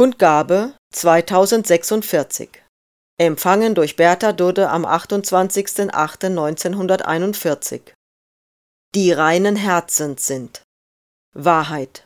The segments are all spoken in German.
Kundgabe 2046. Empfangen durch Bertha Dudde am 28.08.1941. Die reinen Herzens sind. Wahrheit.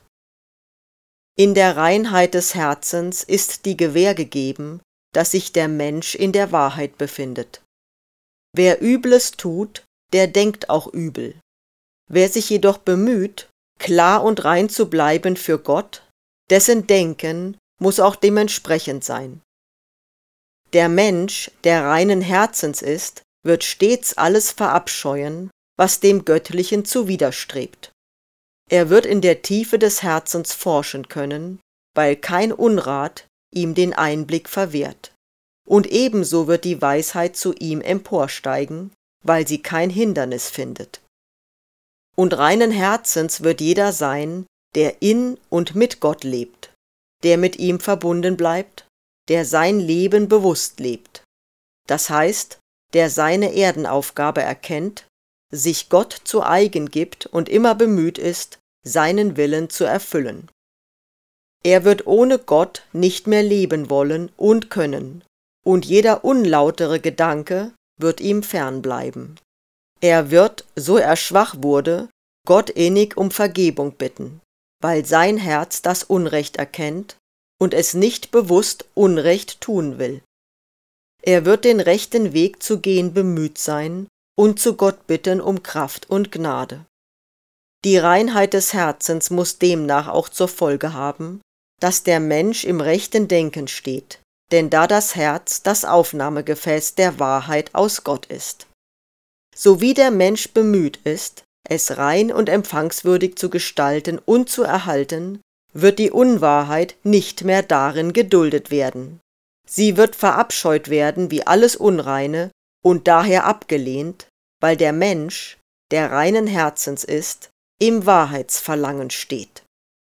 In der Reinheit des Herzens ist die Gewähr gegeben, dass sich der Mensch in der Wahrheit befindet. Wer Übles tut, der denkt auch übel. Wer sich jedoch bemüht, klar und rein zu bleiben für Gott, dessen Denken muss auch dementsprechend sein. Der Mensch, der reinen Herzens ist, wird stets alles verabscheuen, was dem Göttlichen zuwiderstrebt. Er wird in der Tiefe des Herzens forschen können, weil kein Unrat ihm den Einblick verwehrt. Und ebenso wird die Weisheit zu ihm emporsteigen, weil sie kein Hindernis findet. Und reinen Herzens wird jeder sein, der in und mit Gott lebt, der mit ihm verbunden bleibt, der sein Leben bewusst lebt. Das heißt, der seine Erdenaufgabe erkennt, sich Gott zu eigen gibt und immer bemüht ist, seinen Willen zu erfüllen. Er wird ohne Gott nicht mehr leben wollen und können, und jeder unlautere Gedanke wird ihm fernbleiben. Er wird, so er schwach wurde, Gott innig um Vergebung bitten, weil sein Herz das Unrecht erkennt und es nicht bewusst Unrecht tun will. Er wird den rechten Weg zu gehen bemüht sein und zu Gott bitten um Kraft und Gnade. Die Reinheit des Herzens muss demnach auch zur Folge haben, dass der Mensch im rechten Denken steht, denn da das Herz das Aufnahmegefäß der Wahrheit aus Gott ist. So wie der Mensch bemüht ist, es rein und empfangswürdig zu gestalten und zu erhalten, wird die Unwahrheit nicht mehr darin geduldet werden. Sie wird verabscheut werden wie alles Unreine und daher abgelehnt, weil der Mensch, der reinen Herzens ist, im Wahrheitsverlangen steht.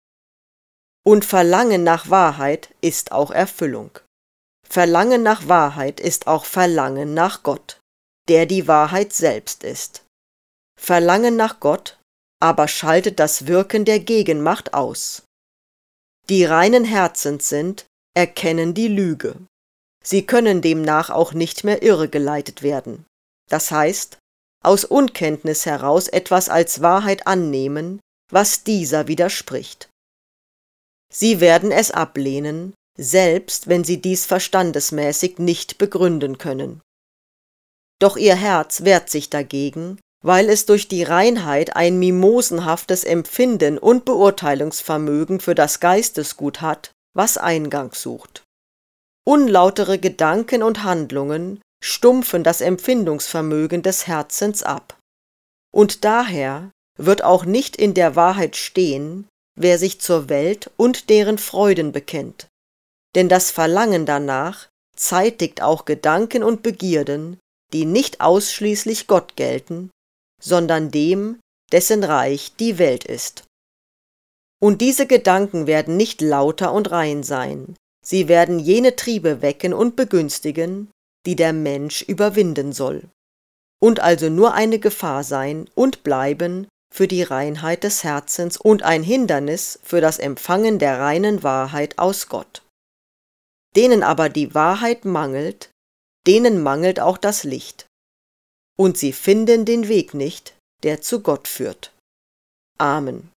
Und Verlangen nach Wahrheit ist auch Erfüllung. Verlangen nach Wahrheit ist auch Verlangen nach Gott, der die Wahrheit selbst ist. Verlangen nach Gott aber schaltet das Wirken der Gegenmacht aus. Die reinen Herzens sind, erkennen die Lüge. Sie können demnach auch nicht mehr irregeleitet werden. Das heißt, aus Unkenntnis heraus etwas als Wahrheit annehmen, was dieser widerspricht. Sie werden es ablehnen, selbst wenn sie dies verstandesmäßig nicht begründen können. Doch ihr Herz wehrt sich dagegen, weil es durch die Reinheit ein mimosenhaftes Empfinden und Beurteilungsvermögen für das Geistesgut hat, was Eingang sucht. Unlautere Gedanken und Handlungen stumpfen das Empfindungsvermögen des Herzens ab. Und daher wird auch nicht in der Wahrheit stehen, wer sich zur Welt und deren Freuden bekennt. Denn das Verlangen danach zeitigt auch Gedanken und Begierden, die nicht ausschließlich Gott gelten, sondern dem, dessen Reich die Welt ist. Und diese Gedanken werden nicht lauter und rein sein, sie werden jene Triebe wecken und begünstigen, die der Mensch überwinden soll, und also nur eine Gefahr sein und bleiben für die Reinheit des Herzens und ein Hindernis für das Empfangen der reinen Wahrheit aus Gott. Denen aber die Wahrheit mangelt, denen mangelt auch das Licht, und sie finden den Weg nicht, der zu Gott führt. Amen.